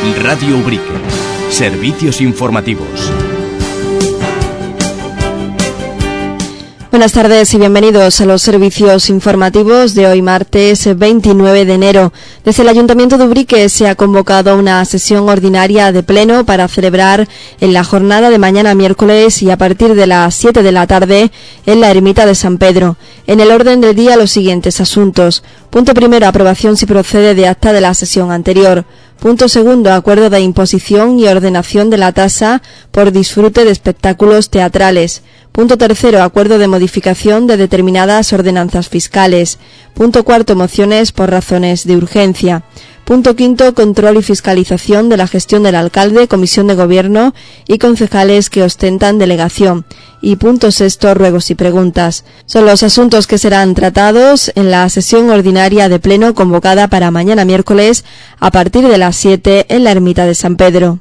Radio Ubrique. Servicios informativos. Buenas tardes y bienvenidos a los servicios informativos de hoy martes 29 de enero. Desde el Ayuntamiento de Ubrique se ha convocado una sesión ordinaria de pleno para celebrar en la jornada de mañana miércoles y a partir de las 7 de la tarde en la Ermita de San Pedro. En el orden del día los siguientes asuntos. Punto primero, aprobación si procede de acta de la sesión anterior. Punto segundo, acuerdo de imposición y ordenación de la tasa por disfrute de espectáculos teatrales. Punto tercero, acuerdo de modificación de determinadas ordenanzas fiscales. Punto cuarto, mociones por razones de urgencia. Punto quinto, control y fiscalización de la gestión del alcalde, comisión de gobierno y concejales que ostentan delegación. Y punto sexto, ruegos y preguntas. Son los asuntos que serán tratados en la sesión ordinaria de pleno convocada para mañana miércoles a partir de las 7 en la Ermita de San Pedro.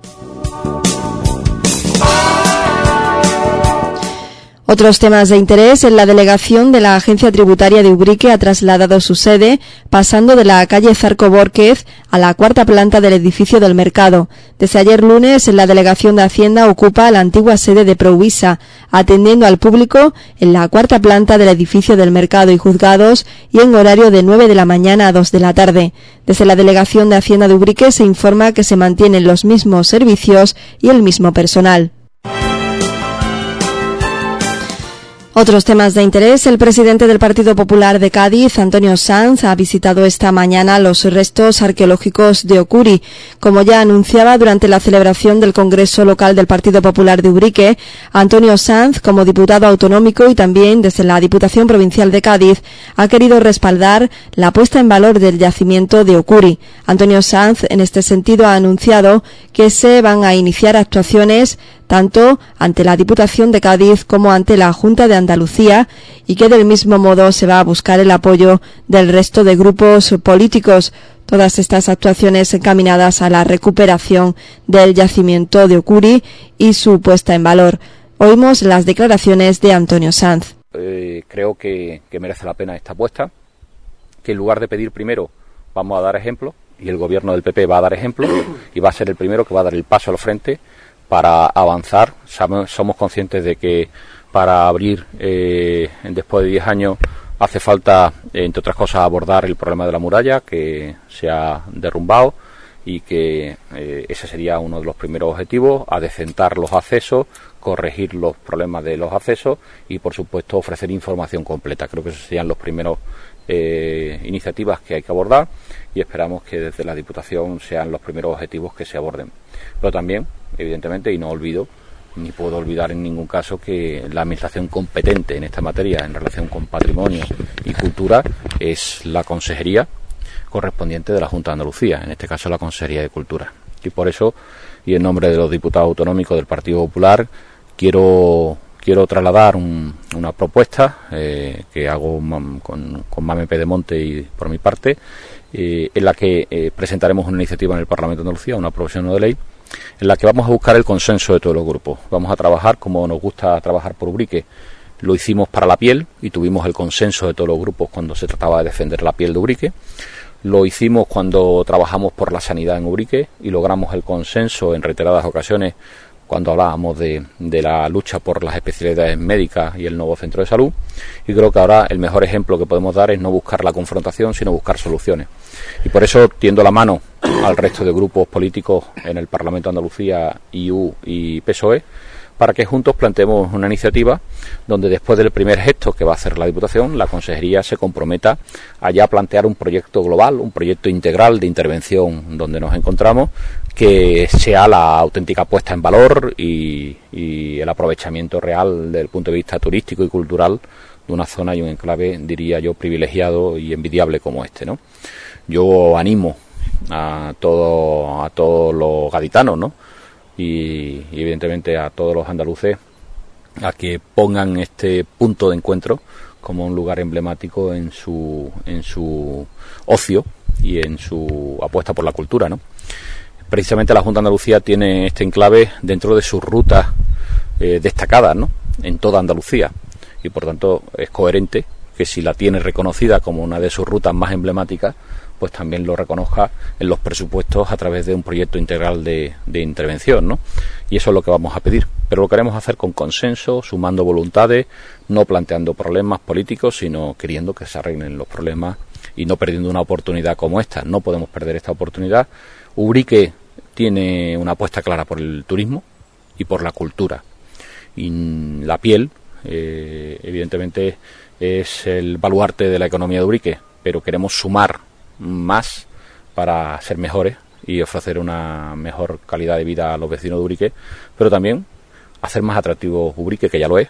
Otros temas de interés. En la delegación de la Agencia Tributaria de Ubrique ha trasladado su sede, pasando de la calle Zarco Bórquez a la cuarta planta del edificio del Mercado. Desde ayer lunes, la delegación de Hacienda ocupa la antigua sede de Provisa, atendiendo al público en la cuarta planta del edificio del Mercado y Juzgados y en horario de 9 de la mañana a 2 de la tarde. Desde la delegación de Hacienda de Ubrique se informa que se mantienen los mismos servicios y el mismo personal. Otros temas de interés. El presidente del Partido Popular de Cádiz, Antonio Sanz, ha visitado esta mañana los restos arqueológicos de Ocuri. Como ya anunciaba durante la celebración del Congreso Local del Partido Popular de Ubrique, Antonio Sanz, como diputado autonómico y también desde la Diputación Provincial de Cádiz, ha querido respaldar la puesta en valor del yacimiento de Ocuri. Antonio Sanz, en este sentido, ha anunciado que se van a iniciar actuaciones tanto ante la Diputación de Cádiz como ante la Junta de Andalucía y que del mismo modo se va a buscar el apoyo del resto de grupos políticos. Todas estas actuaciones encaminadas a la recuperación del yacimiento de Ocuri y su puesta en valor. Oímos las declaraciones de Antonio Sanz. Creo que merece la pena esta apuesta, que en lugar de pedir primero vamos a dar ejemplo, y el gobierno del PP va a dar ejemplo y va a ser el primero que va a dar el paso al frente para avanzar. Somos conscientes de que para abrir después de 10 años hace falta, entre otras cosas, abordar el problema de la muralla que se ha derrumbado y que ese sería uno de los primeros objetivos, adecentar los accesos, corregir los problemas de los accesos y, por supuesto, ofrecer información completa. Creo que esos serían los primeros iniciativas que hay que abordar y esperamos que desde la Diputación sean los primeros objetivos que se aborden. Pero también, evidentemente, y no olvido, ni puedo olvidar en ningún caso que la administración competente en esta materia en relación con patrimonio y cultura es la consejería correspondiente de la Junta de Andalucía, en este caso la Consejería de Cultura. Y por eso, y en nombre de los diputados autonómicos del Partido Popular, quiero trasladar una propuesta que hago con Mame Pedemonte y por mi parte, en la que presentaremos una iniciativa en el Parlamento de Andalucía, una proposición de ley, en la que vamos a buscar el consenso de todos los grupos. Vamos a trabajar como nos gusta trabajar por Ubrique. Lo hicimos para la piel y tuvimos el consenso de todos los grupos cuando se trataba de defender la piel de Ubrique. Lo hicimos cuando trabajamos por la sanidad en Ubrique y logramos el consenso en reiteradas ocasiones cuando hablábamos de la lucha por las especialidades médicas y el nuevo centro de salud. Y creo que ahora el mejor ejemplo que podemos dar es no buscar la confrontación, sino buscar soluciones. Y por eso tiendo la mano al resto de grupos políticos en el Parlamento de Andalucía, IU y PSOE, para que juntos planteemos una iniciativa donde después del primer gesto que va a hacer la Diputación, la Consejería se comprometa a ya plantear un proyecto global, un proyecto integral de intervención donde nos encontramos, que sea la auténtica puesta en valor y el aprovechamiento real desde el punto de vista turístico y cultural de una zona y un enclave, diría yo, privilegiado y envidiable como este, ¿no? Yo animo a todos los gaditanos, ¿no? Y evidentemente a todos los andaluces a que pongan este punto de encuentro como un lugar emblemático en su ocio y en su apuesta por la cultura, ¿no? Precisamente la Junta de Andalucía tiene este enclave dentro de sus rutas destacadas, ¿no?, en toda Andalucía, y por tanto es coherente que si la tiene reconocida como una de sus rutas más emblemáticas, pues también lo reconozca en los presupuestos a través de un proyecto integral de intervención, ¿no? Y eso es lo que vamos a pedir, pero lo queremos hacer con consenso, sumando voluntades, no planteando problemas políticos, sino queriendo que se arreglen los problemas y no perdiendo una oportunidad como esta. No podemos perder esta oportunidad. Ubrique tiene una apuesta clara por el turismo y por la cultura. Y la piel, evidentemente, es el baluarte de la economía de Ubrique, pero queremos sumar más para ser mejores y ofrecer una mejor calidad de vida a los vecinos de Ubrique, pero también hacer más atractivo Ubrique, que ya lo es.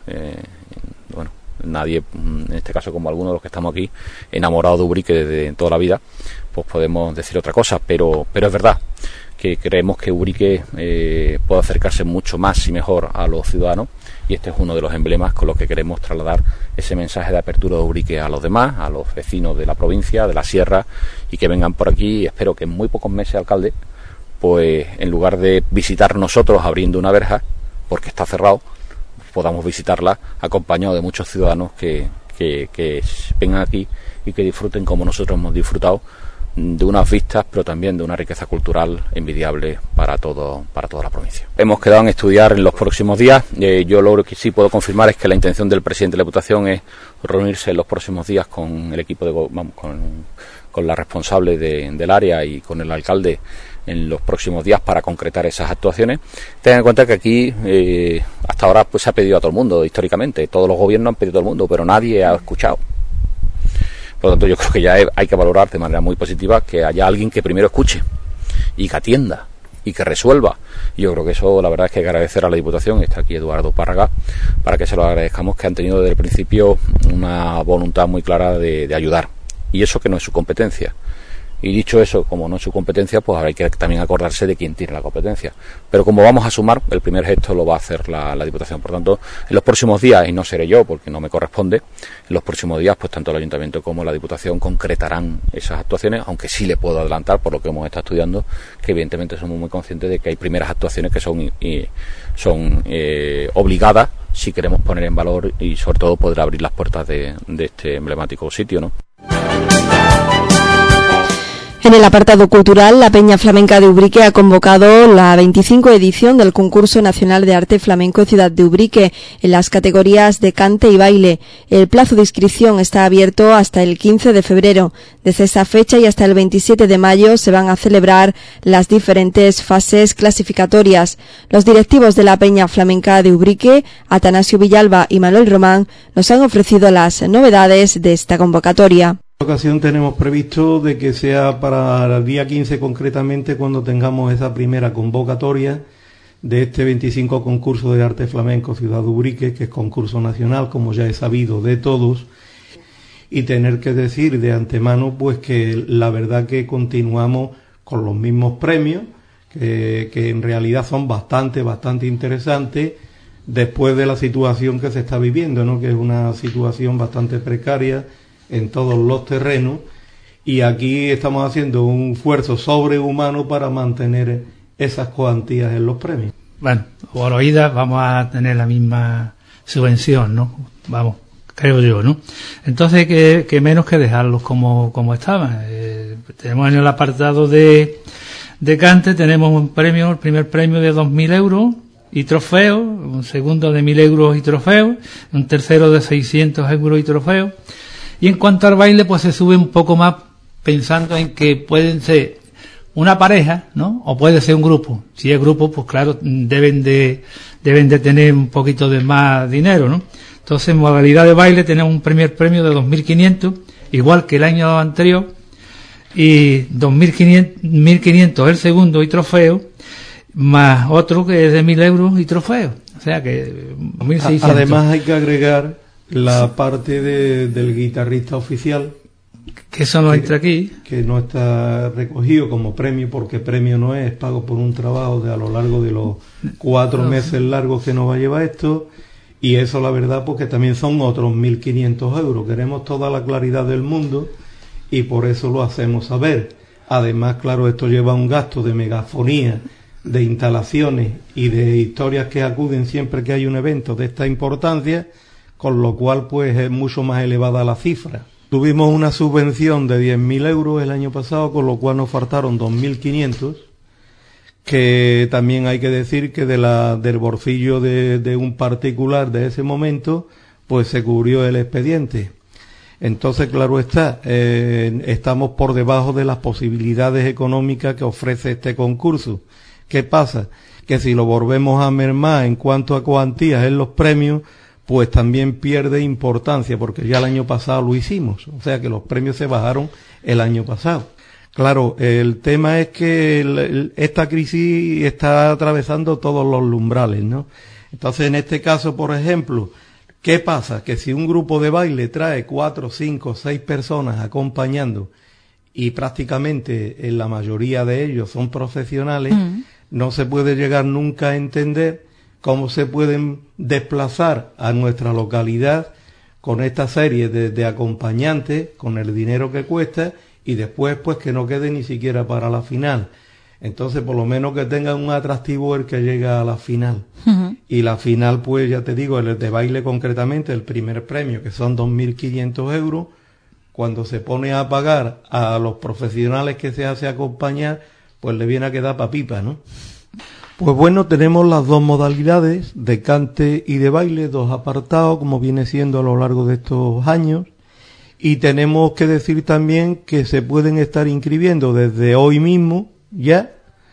Bueno, nadie, en este caso como algunos de los que estamos aquí, enamorados de Ubrique desde toda la vida, pues podemos decir otra cosa, pero es verdad que creemos que Ubrique puede acercarse mucho más y mejor a los ciudadanos, y este es uno de los emblemas con los que queremos trasladar ese mensaje de apertura de Ubrique a los demás, a los vecinos de la provincia, de la sierra, y que vengan por aquí. Y espero que en muy pocos meses, alcalde, pues en lugar de visitar nosotros abriendo una verja, porque está cerrado, podamos visitarla acompañados de muchos ciudadanos que vengan aquí y que disfruten como nosotros hemos disfrutado de unas vistas, pero también de una riqueza cultural envidiable para toda la provincia. Hemos quedado en estudiar en los próximos días. Yo lo que sí puedo confirmar es que la intención del presidente de la Diputación es reunirse en los próximos días con el equipo con la responsable del área y con el alcalde en los próximos días para concretar esas actuaciones. Tengan en cuenta que aquí hasta ahora pues se ha pedido a todo el mundo, históricamente. Todos los gobiernos han pedido a todo el mundo, pero nadie ha escuchado. Por lo tanto, yo creo que ya hay que valorar de manera muy positiva que haya alguien que primero escuche y que atienda y que resuelva. Y yo creo que eso, la verdad, es que hay que agradecer a la Diputación. Está aquí Eduardo Párraga, para que se lo agradezcamos, que han tenido desde el principio una voluntad muy clara de ayudar. Y eso que no es su competencia. Y dicho eso, como no es su competencia, pues hay que también acordarse de quién tiene la competencia. Pero como vamos a sumar, el primer gesto lo va a hacer la Diputación. Por tanto, en los próximos días, y no seré yo porque no me corresponde, en los próximos días, pues tanto el Ayuntamiento como la Diputación concretarán esas actuaciones, aunque sí le puedo adelantar, por lo que hemos estado estudiando, que evidentemente somos muy conscientes de que hay primeras actuaciones que son obligadas si queremos poner en valor y sobre todo poder abrir las puertas de este emblemático sitio, ¿no? En el apartado cultural, la Peña Flamenca de Ubrique ha convocado la 25 edición del Concurso Nacional de Arte Flamenco Ciudad de Ubrique en las categorías de cante y baile. El plazo de inscripción está abierto hasta el 15 de febrero. Desde esa fecha y hasta el 27 de mayo se van a celebrar las diferentes fases clasificatorias. Los directivos de la Peña Flamenca de Ubrique, Atanasio Villalba y Manuel Román, nos han ofrecido las novedades de esta convocatoria. En esta ocasión tenemos previsto de que sea para el día 15 concretamente cuando tengamos esa primera convocatoria de este 25 concurso de arte flamenco Ciudad de Ubrique, que es concurso nacional, como ya he sabido de todos, y tener que decir de antemano pues que la verdad que continuamos con los mismos premios, que en realidad son bastante interesantes después de la situación que se está viviendo, ¿no? Que es una situación bastante precaria en todos los terrenos, y aquí estamos haciendo un esfuerzo sobrehumano para mantener esas cuantías en los premios. Bueno, por oídas vamos a tener la misma subvención, ¿no? Vamos, creo yo, ¿no? Entonces, que menos que dejarlos como estaban. Tenemos en el apartado de cante, tenemos un premio, el primer premio de 2.000 euros y trofeos, un segundo de 1.000 euros y trofeos, un tercero de 600 euros y trofeos. Y en cuanto al baile, pues se sube un poco más pensando en que pueden ser una pareja, ¿no? O puede ser un grupo. Si es grupo, pues claro, deben de tener un poquito de más dinero, ¿no? Entonces, en modalidad de baile tenemos un primer premio de 2.500, igual que el año anterior, y 1.500 el segundo y trofeo, más otro que es de 1.000 euros y trofeo. O sea que 1.600. Además hay que agregar la parte del guitarrista oficial, que eso no entra aquí, que no está recogido como premio, porque premio no es pago por un trabajo de a lo largo de los 4 meses largos que nos va a llevar esto, y eso la verdad porque también son otros 1.500 euros. Queremos toda la claridad del mundo y por eso lo hacemos saber. Además, claro, esto lleva un gasto de megafonía, de instalaciones y de historias que acuden siempre que hay un evento de esta importancia, con lo cual pues es mucho más elevada la cifra. Tuvimos una subvención de 10.000 euros el año pasado, con lo cual nos faltaron 2.500, que también hay que decir que del bolsillo de un particular de ese momento, pues se cubrió el expediente. Entonces, claro está, estamos por debajo de las posibilidades económicas que ofrece este concurso. ¿Qué pasa? Que si lo volvemos a mermar en cuanto a cuantías en los premios, pues también pierde importancia, porque ya el año pasado lo hicimos. O sea que los premios se bajaron el año pasado. Claro, el tema es que esta crisis está atravesando todos los umbrales, ¿no? Entonces, en este caso, por ejemplo, ¿qué pasa? Que si un grupo de baile trae 4, 5, 6 personas acompañando, y prácticamente en la mayoría de ellos son profesionales, no se puede llegar nunca a entender cómo se pueden desplazar a nuestra localidad con esta serie de acompañantes, con el dinero que cuesta, y después pues que no quede ni siquiera para la final. Entonces, por lo menos que tenga un atractivo el que llega a la final. Y la final, pues ya te digo, el de baile concretamente, el primer premio, que son 2.500 euros, cuando se pone a pagar a los profesionales que se hace acompañar, pues le viene a quedar pa' pipa, ¿no? Pues bueno, tenemos las dos modalidades, de cante y de baile, dos apartados, como viene siendo a lo largo de estos años. Y tenemos que decir también que se pueden estar inscribiendo desde hoy mismo, ya,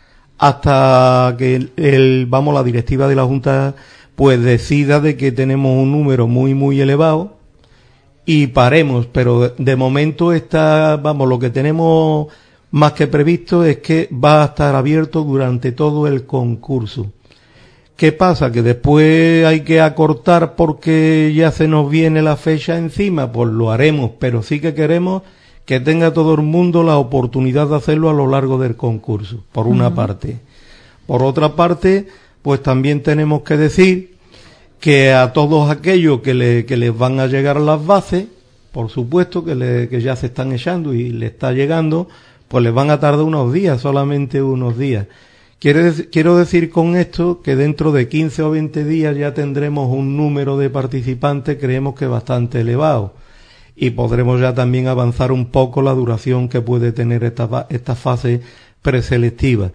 hasta que la directiva de la Junta pues decida de que tenemos un número muy muy elevado y paremos, pero de momento lo que tenemos más que previsto es que va a estar abierto durante todo el concurso. ¿Qué pasa? Que después hay que acortar porque ya se nos viene la fecha encima, pues lo haremos, pero sí que queremos que tenga todo el mundo la oportunidad de hacerlo a lo largo del concurso, por una parte. Por otra parte, pues también tenemos que decir que a todos aquellos que les van a llegar las bases, por supuesto que ya se están echando y le está llegando, pues les van a tardar unos días, solamente unos días. Quiero decir con esto que dentro de 15 o 20 días ya tendremos un número de participantes, creemos que bastante elevado, y podremos ya también avanzar un poco la duración que puede tener esta fase preselectiva.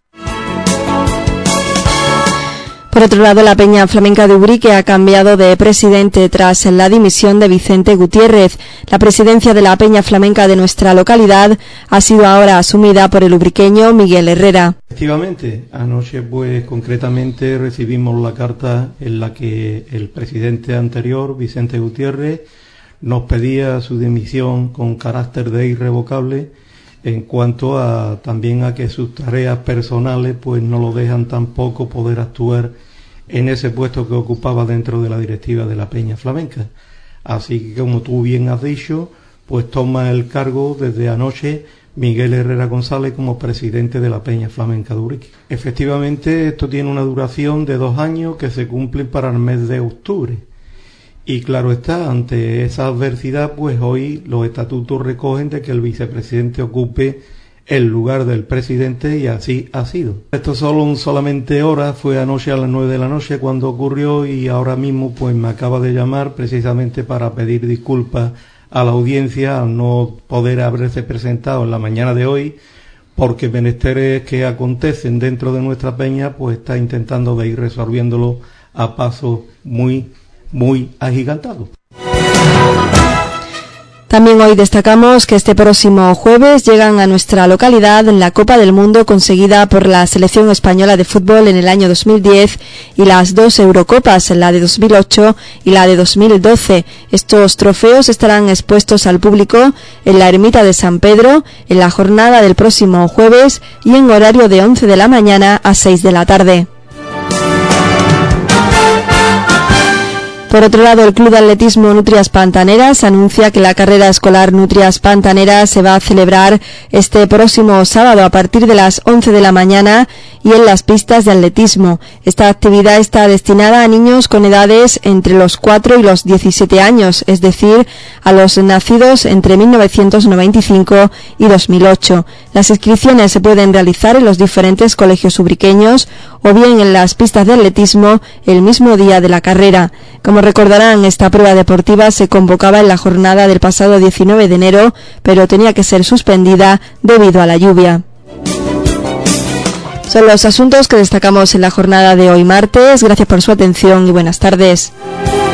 Por otro lado, la Peña Flamenca de Ubrique ha cambiado de presidente tras la dimisión de Vicente Gutiérrez. La presidencia de la Peña Flamenca de nuestra localidad ha sido ahora asumida por el ubriqueño Miguel Herrera. Efectivamente, anoche pues concretamente recibimos la carta en la que el presidente anterior, Vicente Gutiérrez, nos pedía su dimisión con carácter de irrevocable en cuanto también a que sus tareas personales pues no lo dejan tampoco poder actuar en ese puesto que ocupaba dentro de la directiva de la Peña Flamenca. Así que, como tú bien has dicho, pues toma el cargo desde anoche Miguel Herrera González como presidente de la Peña Flamenca de Ubrique. Efectivamente, esto tiene una duración de 2 años que se cumplen para el mes de octubre. Y claro está, ante esa adversidad, pues hoy los estatutos recogen de que el vicepresidente ocupe el lugar del presidente, y así ha sido. Esto solamente horas, fue anoche a las 9 de la noche cuando ocurrió, y ahora mismo pues me acaba de llamar precisamente para pedir disculpas a la audiencia al no poder haberse presentado en la mañana de hoy, porque menesteres que acontecen dentro de nuestra peña pues está intentando de ir resolviéndolo a pasos muy agigantado. También hoy destacamos que este próximo jueves llegan a nuestra localidad la Copa del Mundo conseguida por la selección española de fútbol en el año 2010 y las 2 Eurocopas, la de 2008 y la de 2012. Estos trofeos estarán expuestos al público en la ermita de San Pedro en la jornada del próximo jueves y en horario de 11 de la mañana a 6 de la tarde. Por otro lado, el Club de Atletismo Nutrias Pantaneras anuncia que la carrera escolar Nutrias Pantaneras se va a celebrar este próximo sábado a partir de las 11 de la mañana y en las pistas de atletismo. Esta actividad está destinada a niños con edades entre los 4 y los 17 años, es decir, a los nacidos entre 1995 y 2008. Las inscripciones se pueden realizar en los diferentes colegios ubriqueños o bien en las pistas de atletismo el mismo día de la carrera. Como Como recordarán, esta prueba deportiva se convocaba en la jornada del pasado 19 de enero, pero tenía que ser suspendida debido a la lluvia. Son los asuntos que destacamos en la jornada de hoy martes. Gracias por su atención y buenas tardes.